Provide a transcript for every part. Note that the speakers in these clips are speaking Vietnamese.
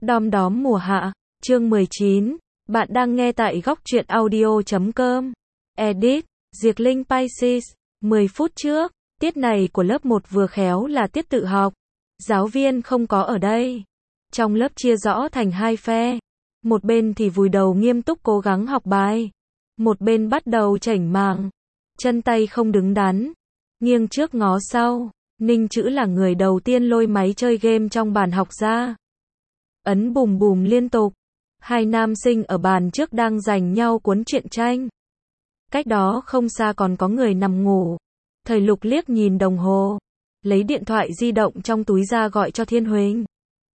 Đom đóm mùa hạ, chương 19. Bạn đang nghe tại góc truyện audio.com. Edit, Diệc Linh Pisces. 10 phút trước, tiết này của lớp 1 vừa khéo là tiết tự học. Giáo viên không có ở đây. Trong lớp chia rõ thành hai phe. Một bên thì vùi đầu nghiêm túc cố gắng học bài. Một bên bắt đầu chểnh mảng. Chân tay không đứng đắn. Nghiêng trước ngó sau. Ninh Chữ là người đầu tiên lôi máy chơi game trong bàn học ra. Ấn bùm bùm liên tục. Hai nam sinh ở bàn trước đang giành nhau cuốn truyện tranh. Cách đó không xa còn có người nằm ngủ. Thầy Lục liếc nhìn đồng hồ. Lấy điện thoại di động trong túi ra gọi cho Thiên Huỳnh.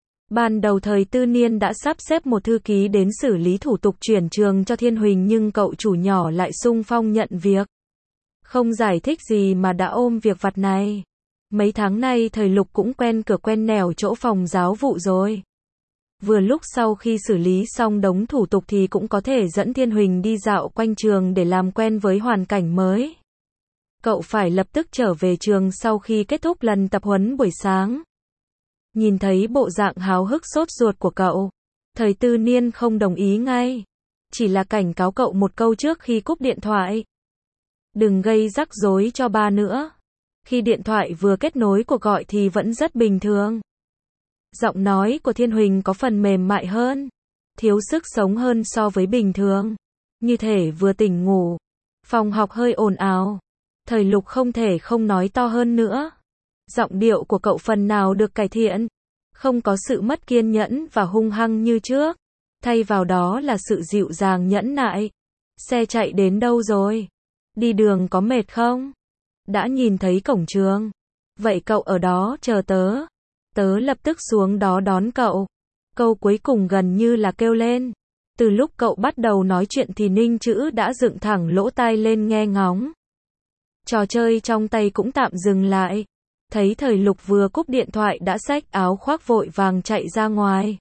Ban đầu thầy Tư Niên đã sắp xếp một thư ký đến xử lý thủ tục chuyển trường cho Thiên Huỳnh, nhưng cậu chủ nhỏ lại xung phong nhận việc. Không giải thích gì mà đã ôm việc vặt này. Mấy tháng nay thầy Lục cũng quen cửa quen nẻo chỗ phòng giáo vụ rồi. Vừa lúc sau khi xử lý xong đống thủ tục thì cũng có thể dẫn Thiên Huỳnh đi dạo quanh trường để làm quen với hoàn cảnh mới. Cậu phải lập tức trở về trường sau khi kết thúc lần tập huấn buổi sáng. Nhìn thấy bộ dạng háo hức sốt ruột của cậu, thầy Tư Niên không đồng ý ngay. Chỉ là cảnh cáo cậu một câu trước khi cúp điện thoại. Đừng gây rắc rối cho ba nữa. Khi điện thoại vừa kết nối cuộc gọi thì vẫn rất bình thường. Giọng nói của Thiên Huỳnh có phần mềm mại hơn, thiếu sức sống hơn so với bình thường. Như thể vừa tỉnh ngủ. Phòng học hơi ồn ào. Thầy Lục không thể không nói to hơn nữa. Giọng điệu của cậu phần nào được cải thiện. Không có sự mất kiên nhẫn và hung hăng như trước. Thay vào đó là sự dịu dàng nhẫn nại. Xe chạy đến đâu rồi? Đi đường có mệt không? Đã nhìn thấy cổng trường. Vậy cậu ở đó chờ tớ. Tớ lập tức xuống đó đón cậu. Câu cuối cùng gần như là kêu lên. Từ lúc cậu bắt đầu nói chuyện thì Ninh Chữ đã dựng thẳng lỗ tai lên nghe ngóng. Trò chơi trong tay cũng tạm dừng lại. Thấy thầy Lục vừa cúp điện thoại đã xách áo khoác vội vàng chạy ra ngoài.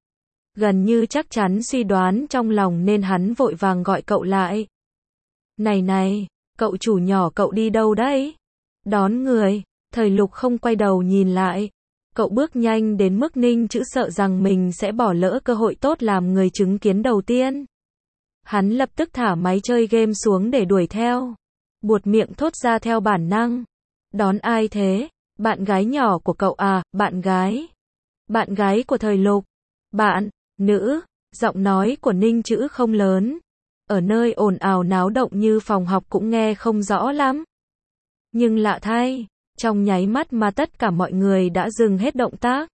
Gần như chắc chắn suy đoán trong lòng nên hắn vội vàng gọi cậu lại. Này này, cậu chủ nhỏ cậu đi đâu đấy? Đón người. Thầy Lục không quay đầu nhìn lại. Cậu bước nhanh đến mức Ninh Chữ sợ rằng mình sẽ bỏ lỡ cơ hội tốt làm người chứng kiến đầu tiên. Hắn lập tức thả máy chơi game xuống để đuổi theo. Buột miệng thốt ra theo bản năng. Đón ai thế? Bạn gái nhỏ của cậu à? Bạn gái? Bạn gái của thầy Lục? Bạn, nữ, giọng nói của Ninh Chữ không lớn. Ở nơi ồn ào náo động như phòng học cũng nghe không rõ lắm. Nhưng lạ thay, trong nháy mắt mà tất cả mọi người đã dừng hết động tác.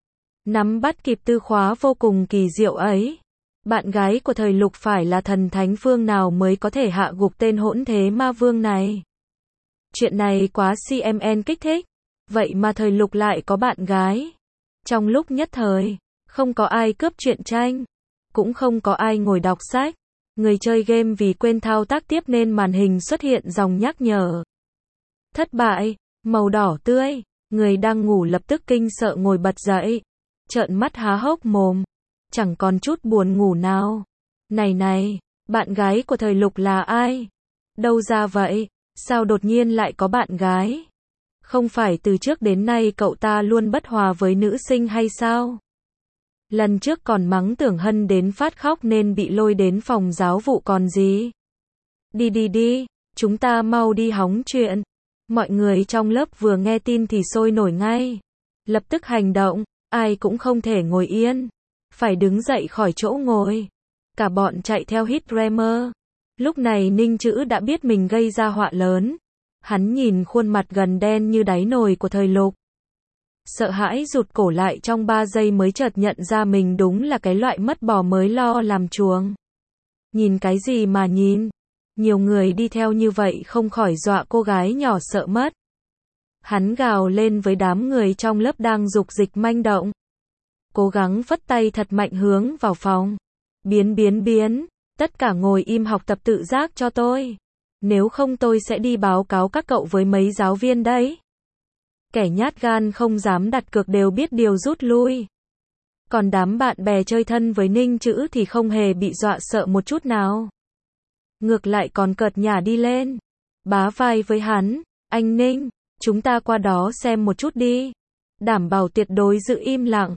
Nắm bắt kịp tư khóa vô cùng kỳ diệu ấy. Bạn gái của thầy Lục phải là thần thánh phương nào mới có thể hạ gục tên hỗn thế ma vương này. Chuyện này quá CMN kích thích. Vậy mà thầy Lục lại có bạn gái. Trong lúc nhất thời, không có ai cướp truyện tranh. Cũng không có ai ngồi đọc sách. Người chơi game vì quên thao tác tiếp nên màn hình xuất hiện dòng nhắc nhở. Thất bại, màu đỏ tươi. Người đang ngủ lập tức kinh sợ ngồi bật dậy. Trợn mắt há hốc mồm. Chẳng còn chút buồn ngủ nào. Này này, bạn gái của thầy Lục là ai? Đâu ra vậy? Sao đột nhiên lại có bạn gái? Không phải từ trước đến nay cậu ta luôn bất hòa với nữ sinh hay sao? Lần trước còn mắng Tưởng Hân đến phát khóc nên bị lôi đến phòng giáo vụ còn gì? Đi đi đi, chúng ta mau đi hóng chuyện. Mọi người trong lớp vừa nghe tin thì sôi nổi ngay. Lập tức hành động, ai cũng không thể ngồi yên. Phải đứng dậy khỏi chỗ ngồi. Cả bọn chạy theo hít Dreamer. Lúc này Ninh Chữ đã biết mình gây ra họa lớn. Hắn nhìn khuôn mặt gần đen như đáy nồi của thầy Lục. Sợ hãi rụt cổ lại trong 3 giây mới chợt nhận ra mình đúng là cái loại mất bò mới lo làm chuồng. Nhìn cái gì mà nhìn? Nhiều người đi theo như vậy không khỏi dọa cô gái nhỏ sợ mất. Hắn gào lên với đám người trong lớp đang dục dịch manh động. Cố gắng phất tay thật mạnh hướng vào phòng. Biến, tất cả ngồi im học tập tự giác cho tôi. Nếu không tôi sẽ đi báo cáo các cậu với mấy giáo viên đấy. Kẻ nhát gan không dám đặt cược đều biết điều rút lui. Còn đám bạn bè chơi thân với Ninh Chữ thì không hề bị dọa sợ một chút nào. Ngược lại còn cợt nhả đi lên. Bá vai với hắn. Anh Ninh, chúng ta qua đó xem một chút đi. Đảm bảo tuyệt đối giữ im lặng.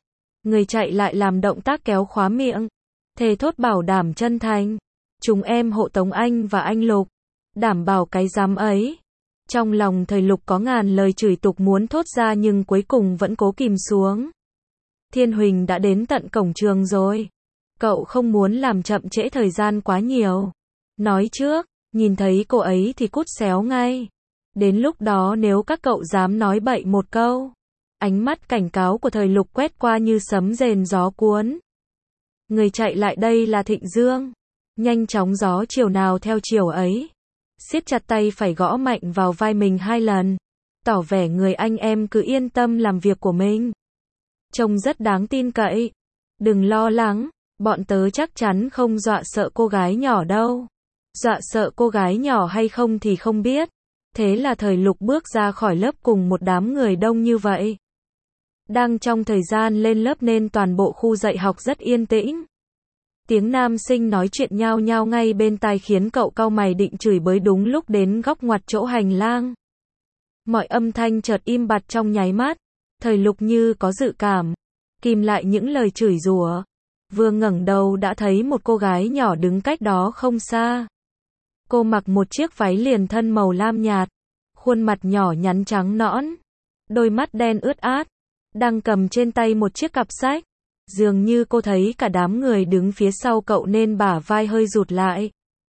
Người chạy lại làm động tác kéo khóa miệng. Thề thốt bảo đảm chân thành. Chúng em hộ tống anh và anh Lục. Đảm bảo cái dám ấy. Trong lòng Thời Lục có ngàn lời chửi tục muốn thốt ra nhưng cuối cùng vẫn cố kìm xuống. Thiên Huỳnh đã đến tận cổng trường rồi. Cậu không muốn làm chậm trễ thời gian quá nhiều. Nói trước, nhìn thấy cô ấy thì cút xéo ngay. Đến lúc đó nếu các cậu dám nói bậy một câu. Ánh mắt cảnh cáo của Thời Lục quét qua như sấm rền gió cuốn. Người chạy lại đây là Thịnh Dương. Nhanh chóng gió chiều nào theo chiều ấy. Siết chặt tay phải gõ mạnh vào vai mình 2 lần. Tỏ vẻ người anh em cứ yên tâm làm việc của mình. Trông rất đáng tin cậy. Đừng lo lắng, bọn tớ chắc chắn không dọa sợ cô gái nhỏ đâu. Dọa sợ cô gái nhỏ hay không thì không biết. Thế là Thời Lục bước ra khỏi lớp cùng một đám người đông như vậy. Đang trong thời gian lên lớp nên toàn bộ khu dạy học rất yên tĩnh. Tiếng nam sinh nói chuyện nhao nhao ngay bên tai khiến cậu cau mày định chửi bới đúng lúc đến góc ngoặt chỗ hành lang. Mọi âm thanh chợt im bặt trong nháy mắt. Thời Lục như có dự cảm, kìm lại những lời chửi rủa. Vừa ngẩng đầu đã thấy một cô gái nhỏ đứng cách đó không xa. Cô mặc một chiếc váy liền thân màu lam nhạt, khuôn mặt nhỏ nhắn trắng nõn, đôi mắt đen ướt át, đang cầm trên tay một chiếc cặp sách. Dường như cô thấy cả đám người đứng phía sau cậu nên bả vai hơi rụt lại.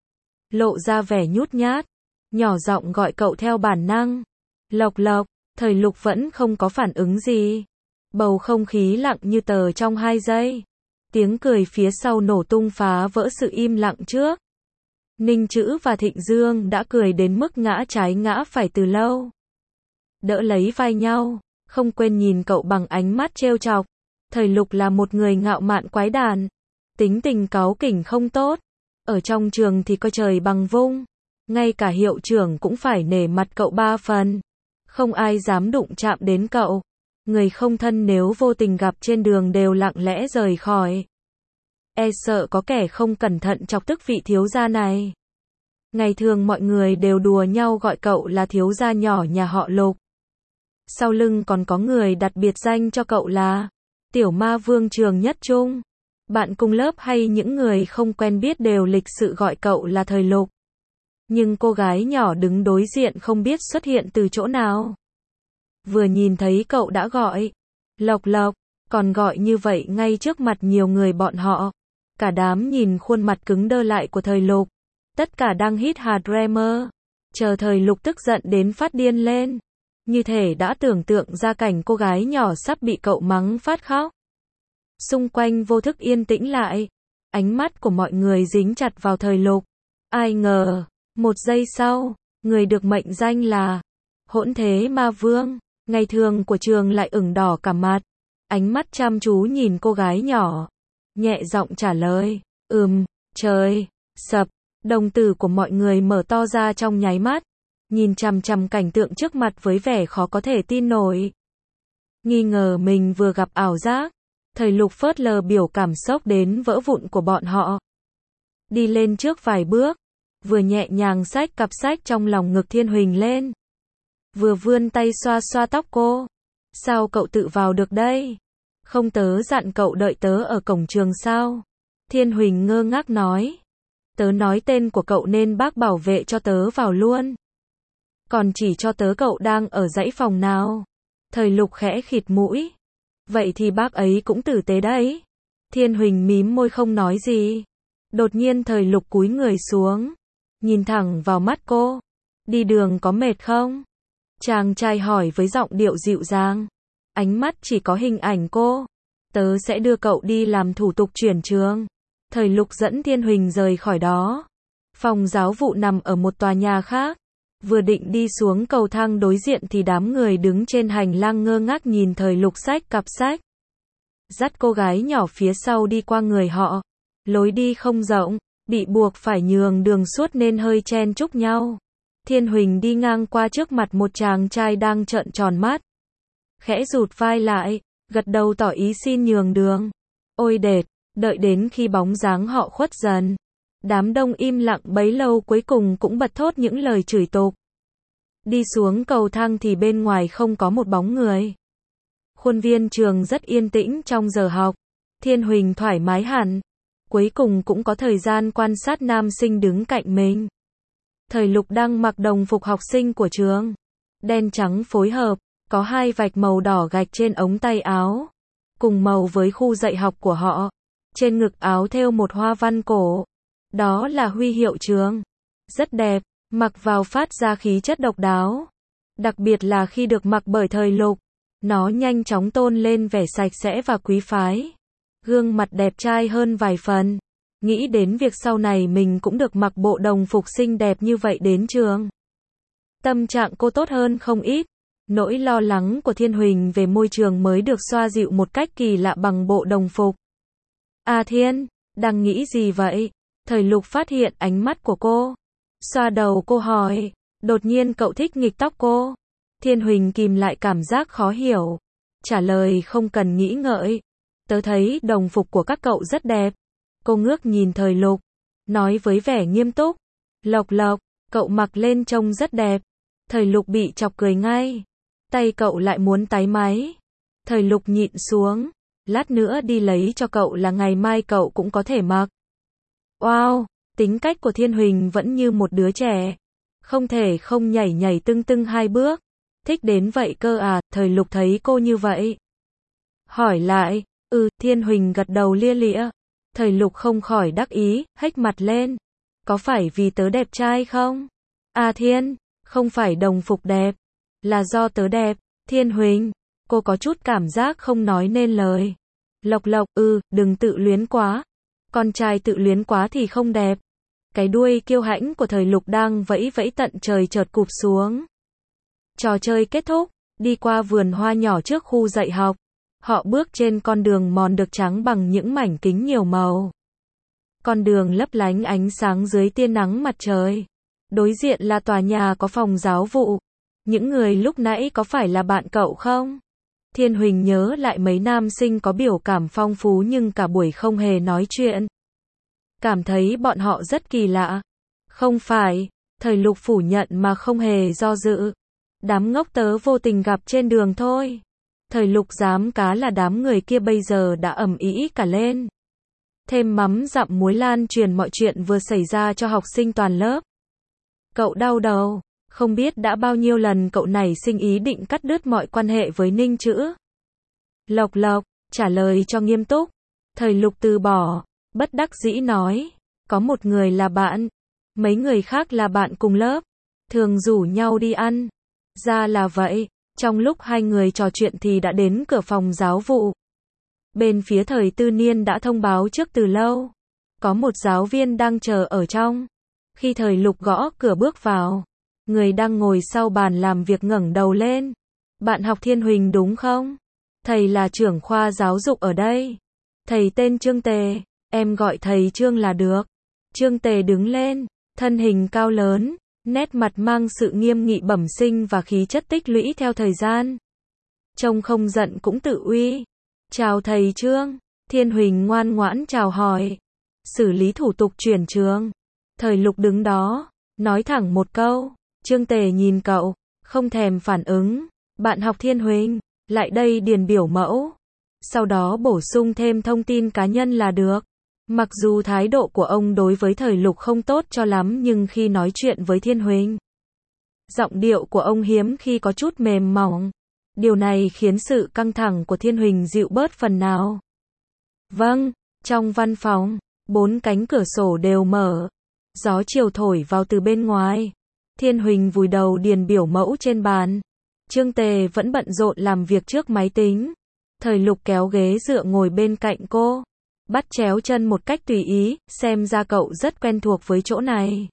Lộ ra vẻ nhút nhát, nhỏ giọng gọi cậu theo bản năng. Lộc Lộc, Thời Lục vẫn không có phản ứng gì. Bầu không khí lặng như tờ trong 2 giây. Tiếng cười phía sau nổ tung phá vỡ sự im lặng trước. Ninh Chữ và Thịnh Dương đã cười đến mức ngã trái ngã phải từ lâu. Đỡ lấy vai nhau, không quên nhìn cậu bằng ánh mắt trêu chọc. Thời Lục là một người ngạo mạn quái đản, tính tình cáu kỉnh không tốt. Ở trong trường thì coi trời bằng vung, ngay cả hiệu trưởng cũng phải nể mặt cậu 3 phần. Không ai dám đụng chạm đến cậu. Người không thân nếu vô tình gặp trên đường đều lặng lẽ rời khỏi. E sợ có kẻ không cẩn thận chọc tức vị thiếu gia này. Ngày thường mọi người đều đùa nhau gọi cậu là thiếu gia nhỏ nhà họ Lục. Sau lưng còn có người đặt biệt danh cho cậu là Tiểu Ma Vương trường nhất trung. Bạn cùng lớp hay những người không quen biết đều lịch sự gọi cậu là Thời Lục. Nhưng cô gái nhỏ đứng đối diện không biết xuất hiện từ chỗ nào. Vừa nhìn thấy cậu đã gọi Lộc Lộc, còn gọi như vậy ngay trước mặt nhiều người bọn họ. Cả đám nhìn khuôn mặt cứng đơ lại của Thời Lục. Tất cả đang hít hà Dreamer. Chờ Thời Lục tức giận đến phát điên lên. Như thể đã tưởng tượng ra cảnh cô gái nhỏ sắp bị cậu mắng phát khóc. Xung quanh vô thức yên tĩnh lại. Ánh mắt của mọi người dính chặt vào Thời Lục. Ai ngờ, một giây sau, người được mệnh danh là Hỗn Thế Ma Vương, ngày thường của trường lại ửng đỏ cả mặt. Ánh mắt chăm chú nhìn cô gái nhỏ. Nhẹ giọng trả lời, trời, sập. Đồng tử của mọi người mở to ra trong nháy mắt. Nhìn chằm chằm cảnh tượng trước mặt với vẻ khó có thể tin nổi. Nghi ngờ mình vừa gặp ảo giác. Thời Lục phớt lờ biểu cảm sốc đến vỡ vụn của bọn họ. Đi lên trước vài bước. Vừa nhẹ nhàng xách cặp sách trong lòng ngực Thiên Huỳnh lên. Vừa vươn tay xoa xoa tóc cô. Sao cậu tự vào được đây? Không tớ dặn cậu đợi tớ ở cổng trường sao? Thiên Huỳnh ngơ ngác nói. Tớ nói tên của cậu nên bác bảo vệ cho tớ vào luôn. Còn chỉ cho tớ cậu đang ở dãy phòng nào. Thời Lục khẽ khịt mũi. Vậy thì bác ấy cũng tử tế đấy. Thiên Huỳnh mím môi không nói gì. Đột nhiên Thời Lục cúi người xuống. Nhìn thẳng vào mắt cô. Đi đường có mệt không? Chàng trai hỏi với giọng điệu dịu dàng. Ánh mắt chỉ có hình ảnh cô. Tớ sẽ đưa cậu đi làm thủ tục chuyển trường. Thời Lục dẫn Thiên Huỳnh rời khỏi đó. Phòng giáo vụ nằm ở một tòa nhà khác. Vừa định đi xuống cầu thang đối diện thì đám người đứng trên hành lang ngơ ngác nhìn Thời Lục xách cặp sách. Dắt cô gái nhỏ phía sau đi qua người họ. Lối đi không rộng, bị buộc phải nhường đường suốt nên hơi chen chúc nhau. Thiên Huỳnh đi ngang qua trước mặt một chàng trai đang trợn tròn mắt. Khẽ rụt vai lại, gật đầu tỏ ý xin nhường đường. Ôi đệt, đợi đến khi bóng dáng họ khuất dần. Đám đông im lặng bấy lâu cuối cùng cũng bật thốt những lời chửi tục. Đi xuống cầu thang thì bên ngoài không có một bóng người. Khuôn viên trường rất yên tĩnh trong giờ học. Thiên Huỳnh thoải mái hẳn. Cuối cùng cũng có thời gian quan sát nam sinh đứng cạnh mình. Thời Lục đang mặc đồng phục học sinh của trường. Đen trắng phối hợp, có hai vạch màu đỏ gạch trên ống tay áo. Cùng màu với khu dạy học của họ. Trên ngực áo thêu một hoa văn cổ. Đó là huy hiệu trường. Rất đẹp, mặc vào phát ra khí chất độc đáo. Đặc biệt là khi được mặc bởi Thời Lục. Nó nhanh chóng tôn lên vẻ sạch sẽ và quý phái. Gương mặt đẹp trai hơn vài phần. Nghĩ đến việc sau này mình cũng được mặc bộ đồng phục xinh đẹp như vậy đến trường. Tâm trạng cô tốt hơn không ít. Nỗi lo lắng của Thiên Huỳnh về môi trường mới được xoa dịu một cách kỳ lạ bằng bộ đồng phục. À Thiên, đang nghĩ gì vậy? Thời Lục phát hiện ánh mắt của cô. Xoa đầu cô hỏi. Đột nhiên cậu thích nghịch tóc cô. Thiên Huỳnh kìm lại cảm giác khó hiểu. Trả lời không cần nghĩ ngợi. Tớ thấy đồng phục của các cậu rất đẹp. Cô ngước nhìn Thời Lục. Nói với vẻ nghiêm túc. Lộc Lộc, cậu mặc lên trông rất đẹp. Thời Lục bị chọc cười ngay. Tay cậu lại muốn tái máy. Thời Lục nhịn xuống. Lát nữa đi lấy cho cậu là ngày mai cậu cũng có thể mặc. Wow, tính cách của Thiên Huỳnh vẫn như một đứa trẻ. Không thể không nhảy nhảy tưng tưng hai bước. Thích đến vậy cơ à? Thời Lục thấy cô như vậy. Hỏi lại. Thiên Huỳnh gật đầu lia lịa. Thời Lục không khỏi đắc ý, hếch mặt lên. Có phải vì tớ đẹp trai không? À Thiên, không phải đồng phục đẹp. Là do tớ đẹp. Thiên Huỳnh, cô có chút cảm giác không nói nên lời. Lộc Lộc, đừng tự luyến quá. Con trai tự luyến quá thì không đẹp. Cái đuôi kiêu hãnh của Thời Lục đang vẫy vẫy tận trời chợt cụp xuống. Trò chơi kết thúc, đi qua vườn hoa nhỏ trước khu dạy học. Họ bước trên con đường mòn được trắng bằng những mảnh kính nhiều màu. Con đường lấp lánh ánh sáng dưới tia nắng mặt trời. Đối diện là tòa nhà có phòng giáo vụ. Những người lúc nãy có phải là bạn cậu không? Thiên Huỳnh nhớ lại mấy nam sinh có biểu cảm phong phú nhưng cả buổi không hề nói chuyện. Cảm thấy bọn họ rất kỳ lạ. Không phải, Thời Lục phủ nhận mà không hề do dự. Đám ngốc tớ vô tình gặp trên đường thôi. Thời Lục dám cá là đám người kia bây giờ đã ầm ĩ cả lên. Thêm mắm dặm muối lan truyền mọi chuyện vừa xảy ra cho học sinh toàn lớp. Cậu đau đầu, không biết đã bao nhiêu lần cậu nảy sinh ý định cắt đứt mọi quan hệ với Ninh Chữ. Lộc Lộc, trả lời cho nghiêm túc. Thời Lục từ bỏ, bất đắc dĩ nói. Có một người là bạn, mấy người khác là bạn cùng lớp. Thường rủ nhau đi ăn. Ra là vậy. Trong lúc hai người trò chuyện thì đã đến cửa phòng giáo vụ. Bên phía Thời Tư Niên đã thông báo trước từ lâu. Có một giáo viên đang chờ ở trong. Khi Thời Lục gõ cửa bước vào, người đang ngồi sau bàn làm việc ngẩng đầu lên. Bạn học Thiên Huỳnh đúng không? Thầy là trưởng khoa giáo dục ở đây. Thầy tên Trương Tề, em gọi thầy Trương là được. Trương Tề đứng lên, thân hình cao lớn. Nét mặt mang sự nghiêm nghị bẩm sinh và khí chất tích lũy theo thời gian. Trông không giận cũng tự uy. Chào thầy Trương. Thiên Huỳnh ngoan ngoãn chào hỏi. Xử lý thủ tục chuyển trường. Thời Lục đứng đó, nói thẳng một câu. Trương Tề nhìn cậu, không thèm phản ứng. Bạn học Thiên Huỳnh, lại đây điền biểu mẫu. Sau đó bổ sung thêm thông tin cá nhân là được. Mặc dù thái độ của ông đối với Thời Lục không tốt cho lắm nhưng khi nói chuyện với Thiên Huỳnh, giọng điệu của ông hiếm khi có chút mềm mỏng. Điều này khiến sự căng thẳng của Thiên Huỳnh dịu bớt phần nào. Vâng, trong văn phòng, 4 cánh cửa sổ đều mở. Gió chiều thổi vào từ bên ngoài. Thiên Huỳnh vùi đầu điền biểu mẫu trên bàn. Trương Tề vẫn bận rộn làm việc trước máy tính. Thời Lục kéo ghế dựa ngồi bên cạnh cô. Bắt chéo chân một cách tùy ý, xem ra cậu rất quen thuộc với chỗ này.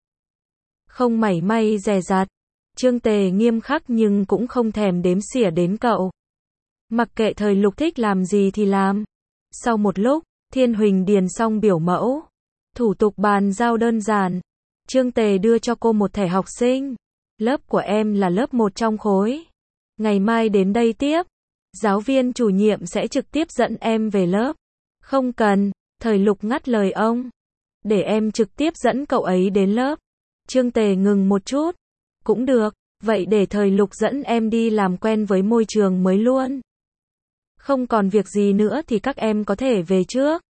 Không mảy may dè dặt. Trương Tề nghiêm khắc nhưng cũng không thèm đếm xỉa đến cậu. Mặc kệ Thời Lục thích làm gì thì làm. Sau một lúc, Thiên Huỳnh điền xong biểu mẫu. Thủ tục bàn giao đơn giản. Trương Tề đưa cho cô một thẻ học sinh. Lớp của em là lớp 1 trong khối. Ngày mai đến đây tiếp. Giáo viên chủ nhiệm sẽ trực tiếp dẫn em về lớp. Không cần, Thời Lục ngắt lời ông. Để em trực tiếp dẫn cậu ấy đến lớp. Trương Tề ngừng một chút. Cũng được, vậy để Thời Lục dẫn em đi làm quen với môi trường mới luôn. Không còn việc gì nữa thì các em có thể về trước.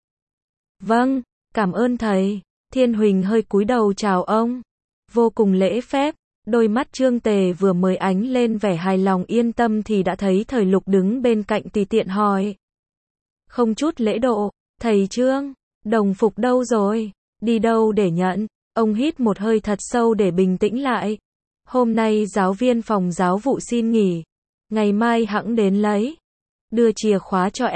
Vâng, cảm ơn thầy. Thiên Huỳnh hơi cúi đầu chào ông. Vô cùng lễ phép. Đôi mắt Trương Tề vừa mới ánh lên vẻ hài lòng yên tâm thì đã thấy Thời Lục đứng bên cạnh tùy tiện hỏi. Không chút lễ độ, thầy Trương, đồng phục đâu rồi? Đi đâu để nhận? Ông hít một hơi thật sâu để bình tĩnh lại. Hôm nay giáo viên phòng giáo vụ xin nghỉ. Ngày mai hẵng đến lấy. Đưa chìa khóa cho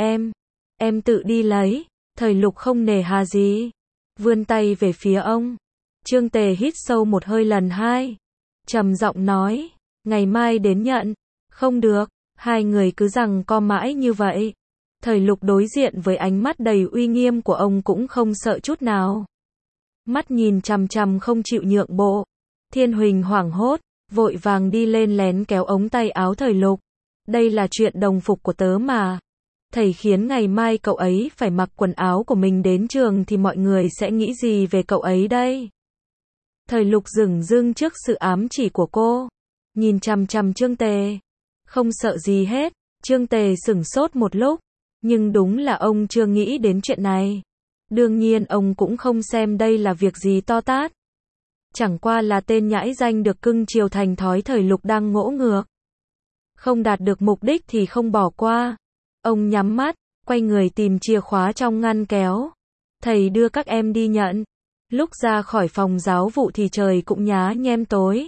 em tự đi lấy. Thời Lục không nề hà gì. Vươn tay về phía ông. Trương Tề hít sâu một hơi lần hai. Trầm giọng nói, ngày mai đến nhận. Không được, hai người cứ giằng co mãi như vậy. Thời Lục đối diện với ánh mắt đầy uy nghiêm của ông cũng không sợ chút nào. Mắt nhìn chằm chằm không chịu nhượng bộ. Thiên Huỳnh hoảng hốt, vội vàng đi lên lén kéo ống tay áo Thời Lục. Đây là chuyện đồng phục của tớ mà. Thầy khiến ngày mai cậu ấy phải mặc quần áo của mình đến trường thì mọi người sẽ nghĩ gì về cậu ấy đây? Thời Lục dửng dưng trước sự ám chỉ của cô. Nhìn chằm chằm Trương Tề. Không sợ gì hết. Trương Tề sửng sốt một lúc. Nhưng đúng là ông chưa nghĩ đến chuyện này. Đương nhiên ông cũng không xem đây là việc gì to tát. Chẳng qua là tên nhãi danh được cưng chiều thành thói. Thời Lục đang ngỗ ngược. Không đạt được mục đích thì không bỏ qua. Ông nhắm mắt, quay người tìm chìa khóa trong ngăn kéo. Thầy đưa các em đi nhận. Lúc ra khỏi phòng giáo vụ thì trời cũng nhá nhem tối.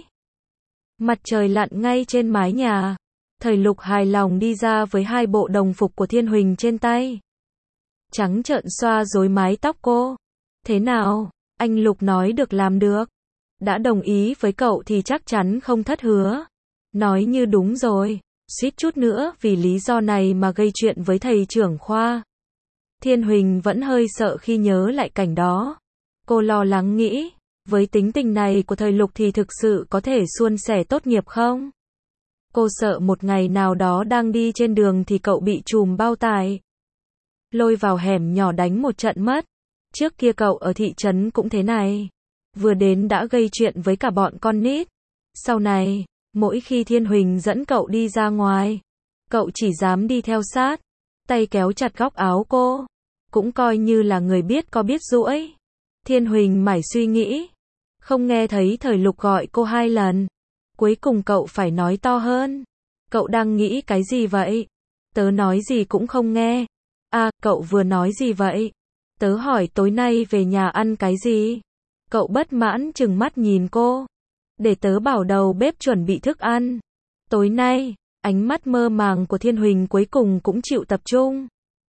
Mặt trời lặn ngay trên mái nhà. Thời Lục hài lòng đi ra với hai bộ đồng phục của Thiên Huỳnh trên tay. Trắng trợn xoa rối mái tóc cô. Thế nào? Anh Lục nói được làm được. Đã đồng ý với cậu thì chắc chắn không thất hứa. Nói như đúng rồi. Suýt chút nữa vì lý do này mà gây chuyện với thầy trưởng khoa. Thiên Huỳnh vẫn hơi sợ khi nhớ lại cảnh đó. Cô lo lắng nghĩ, với tính tình này của Thời Lục thì thực sự có thể suôn sẻ tốt nghiệp không? Cô sợ một ngày nào đó đang đi trên đường thì cậu bị trùm bao tải. Lôi vào hẻm nhỏ đánh một trận mất. Trước kia cậu ở thị trấn cũng thế này. Vừa đến đã gây chuyện với cả bọn con nít. Sau này, mỗi khi Thiên Huỳnh dẫn cậu đi ra ngoài, cậu chỉ dám đi theo sát, tay kéo chặt góc áo cô. Cũng coi như là người biết có biết duỗi. Thiên Huỳnh mải suy nghĩ. Không nghe thấy Thời Lục gọi cô 2 lần. Cuối cùng cậu phải nói to hơn. Cậu đang nghĩ cái gì vậy? Tớ nói gì cũng không nghe. À, cậu vừa nói gì vậy? Tớ hỏi tối nay về nhà ăn cái gì? Cậu bất mãn trừng mắt nhìn cô. Để tớ bảo đầu bếp chuẩn bị thức ăn. Tối nay, ánh mắt mơ màng của Thiên Huỳnh cuối cùng cũng chịu tập trung.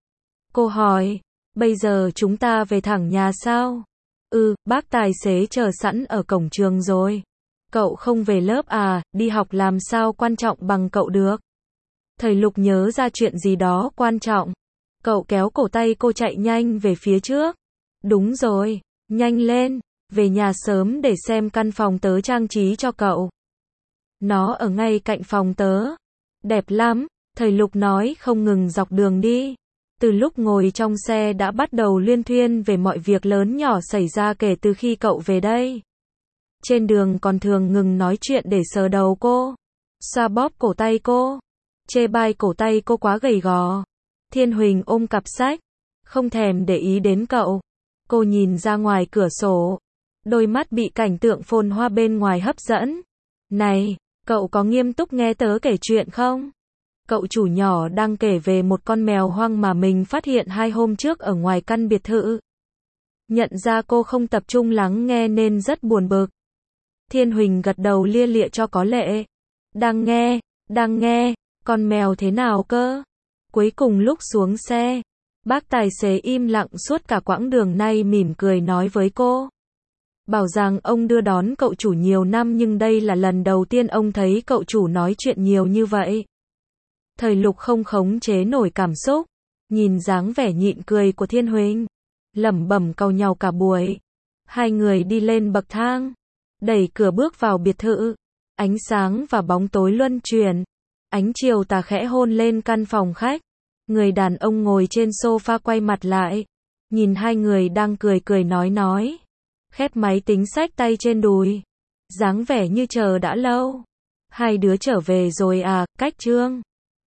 Cô hỏi, bây giờ chúng ta về thẳng nhà sao? Bác tài xế chờ sẵn ở cổng trường rồi. Cậu không về lớp à, đi học làm sao quan trọng bằng cậu được. Thời Lục nhớ ra chuyện gì đó quan trọng. Cậu kéo cổ tay cô chạy nhanh về phía trước. Đúng rồi, nhanh lên, về nhà sớm để xem căn phòng tớ trang trí cho cậu. Nó ở ngay cạnh phòng tớ. Đẹp lắm, Thời Lục nói không ngừng dọc đường đi. Từ lúc ngồi trong xe đã bắt đầu luyên thuyên về mọi việc lớn nhỏ xảy ra kể từ khi cậu về đây. Trên đường còn thường ngừng nói chuyện để sờ đầu cô, xoa bóp cổ tay cô, chê bai cổ tay cô quá gầy gò. Thiên Huỳnh ôm cặp sách, không thèm để ý đến cậu. Cô nhìn ra ngoài cửa sổ, đôi mắt bị cảnh tượng phồn hoa bên ngoài hấp dẫn. Này, cậu có nghiêm túc nghe tớ kể chuyện không? Cậu chủ nhỏ đang kể về một con mèo hoang mà mình phát hiện 2 hôm trước ở ngoài căn biệt thự. Nhận ra cô không tập trung lắng nghe nên rất buồn bực. Thiên Huỳnh gật đầu lia lịa cho có lệ. Đang nghe, con mèo thế nào cơ? Cuối cùng lúc xuống xe, bác tài xế im lặng suốt cả quãng đường này mỉm cười nói với cô. Bảo rằng ông đưa đón cậu chủ nhiều năm nhưng đây là lần đầu tiên ông thấy cậu chủ nói chuyện nhiều như vậy. Thời Lục không khống chế nổi cảm xúc, nhìn dáng vẻ nhịn cười của Thiên Huỳnh, lẩm bẩm càu nhàu cả buổi. Hai người đi lên bậc thang, đẩy cửa bước vào biệt thự. Ánh sáng và bóng tối luân chuyển. Ánh chiều tà khẽ hôn lên căn phòng khách. Người đàn ông ngồi trên sofa quay mặt lại, nhìn hai người đang cười cười nói. Khép máy tính xách tay trên đùi, dáng vẻ như chờ đã lâu. Hai đứa trở về rồi à, cách Trương?